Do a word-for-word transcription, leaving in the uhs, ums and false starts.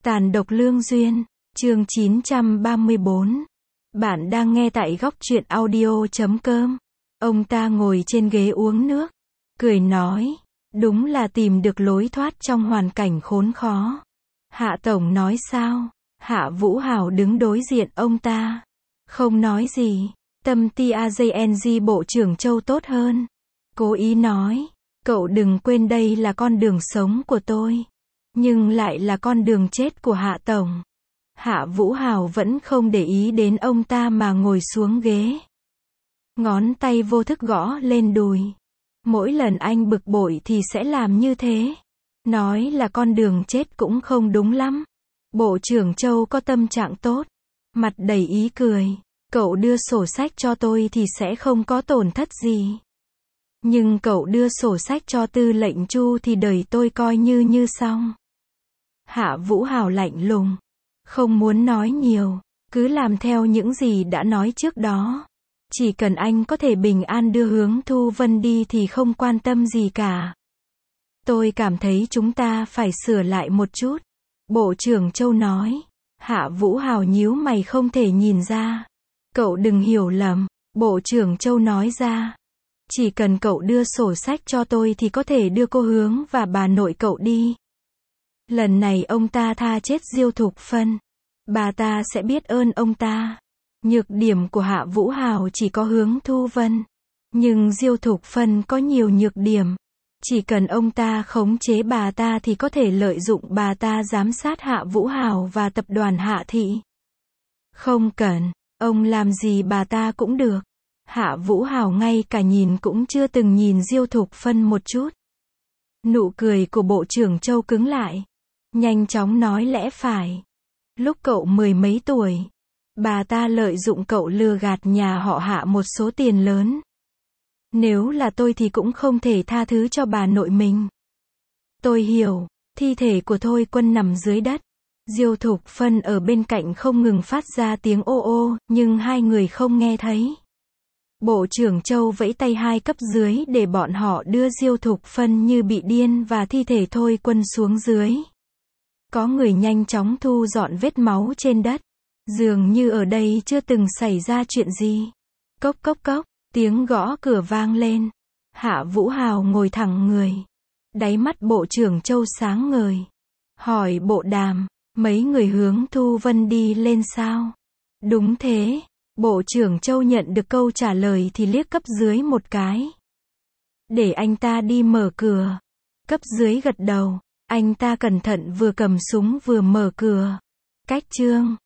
Tàn độc lương duyên, chương chín trăm ba mươi bốn. Bạn đang nghe tại góc truyện audio chấm com. Ông ta ngồi trên ghế uống nước, cười nói, đúng là tìm được lối thoát trong hoàn cảnh khốn khó. Hạ Tổng nói sao? Hạ Vũ Hào đứng đối diện ông ta, không nói gì. Tâm ti a gi en gi Bộ trưởng Châu tốt hơn. Cố ý nói, cậu đừng quên đây là con đường sống của tôi, nhưng lại là con đường chết của Hạ Tổng. Hạ Vũ Hào vẫn không để ý đến ông ta mà ngồi xuống ghế. Ngón tay vô thức gõ lên đùi. Mỗi lần anh bực bội thì sẽ làm như thế. Nói là con đường chết cũng không đúng lắm. Bộ trưởng Châu có tâm trạng tốt, mặt đầy ý cười. Cậu đưa sổ sách cho tôi thì sẽ không có tổn thất gì. Nhưng cậu đưa sổ sách cho Tư lệnh Chu thì đời tôi coi như như xong. Hạ Vũ Hào lạnh lùng, không muốn nói nhiều, cứ làm theo những gì đã nói trước đó. Chỉ cần anh có thể bình an đưa Hướng Thu Vân đi thì không quan tâm gì cả. Tôi cảm thấy chúng ta phải sửa lại một chút. Bộ trưởng Châu nói. Hạ Vũ Hào nhíu mày không thể nhìn ra. Cậu đừng hiểu lầm, Bộ trưởng Châu nói ra. Chỉ cần cậu đưa sổ sách cho tôi thì có thể đưa cô Hướng và bà nội cậu đi. Lần này ông ta tha chết Diêu Thục Phân, bà ta sẽ biết ơn ông ta. Nhược điểm của Hạ Vũ Hào chỉ có Hướng Thu Vân, nhưng Diêu Thục Phân có nhiều nhược điểm. Chỉ cần ông ta khống chế bà ta thì có thể lợi dụng bà ta giám sát Hạ Vũ Hào và tập đoàn Hạ Thị. Không cần, ông làm gì bà ta cũng được. Hạ Vũ Hào ngay cả nhìn cũng chưa từng nhìn Diêu Thục Phân một chút. Nụ cười của Bộ trưởng Châu cứng lại. Nhanh chóng nói lẽ phải. Lúc cậu mười mấy tuổi, bà ta lợi dụng cậu lừa gạt nhà họ Hạ một số tiền lớn. Nếu là tôi thì cũng không thể tha thứ cho bà nội mình. Tôi hiểu, thi thể của Thôi Quân nằm dưới đất. Diêu Thục Phân ở bên cạnh không ngừng phát ra tiếng ô ô, nhưng hai người không nghe thấy. Bộ trưởng Châu vẫy tay hai cấp dưới để bọn họ đưa Diêu Thục Phân như bị điên và thi thể Thôi Quân xuống dưới. Có người nhanh chóng thu dọn vết máu trên đất. Dường như ở đây chưa từng xảy ra chuyện gì. Cốc cốc cốc, tiếng gõ cửa vang lên. Hạ Vũ Hào ngồi thẳng người. Đáy mắt Bộ trưởng Châu sáng ngời. Hỏi Bộ Đàm, mấy người Hướng Thu Vân đi lên sao? Đúng thế. Bộ trưởng Châu nhận được câu trả lời thì liếc cấp dưới một cái. Để anh ta đi mở cửa. Cấp dưới gật đầu. Anh ta cẩn thận vừa cầm súng vừa mở cửa. Cách Trương,